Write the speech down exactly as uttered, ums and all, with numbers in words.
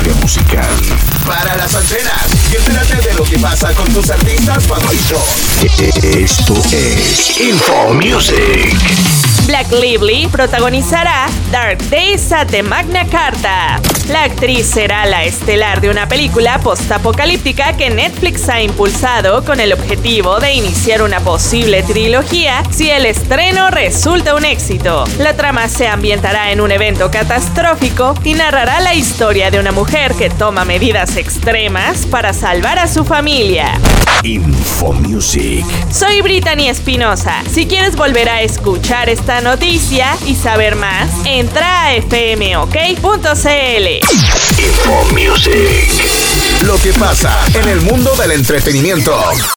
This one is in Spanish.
industria musical. Para las antenas y entérate de lo que pasa con tus artistas favoritos. Esto es Info Music. Blake Lively protagonizará Dark Days at the Magna Carta. La actriz será la estelar de una película postapocalíptica que Netflix ha impulsado con el objetivo de iniciar una posible trilogía si el estreno resulta un éxito. La trama se ambientará en un evento catastrófico y narrará la historia de una mujer que toma medidas extremas para salvar a su familia. Info Music. Soy Brittany Espinosa. Si quieres volver a escuchar esta noticia y saber más, entra a f m o k punto c l. Info Music. Lo que pasa en el mundo del entretenimiento.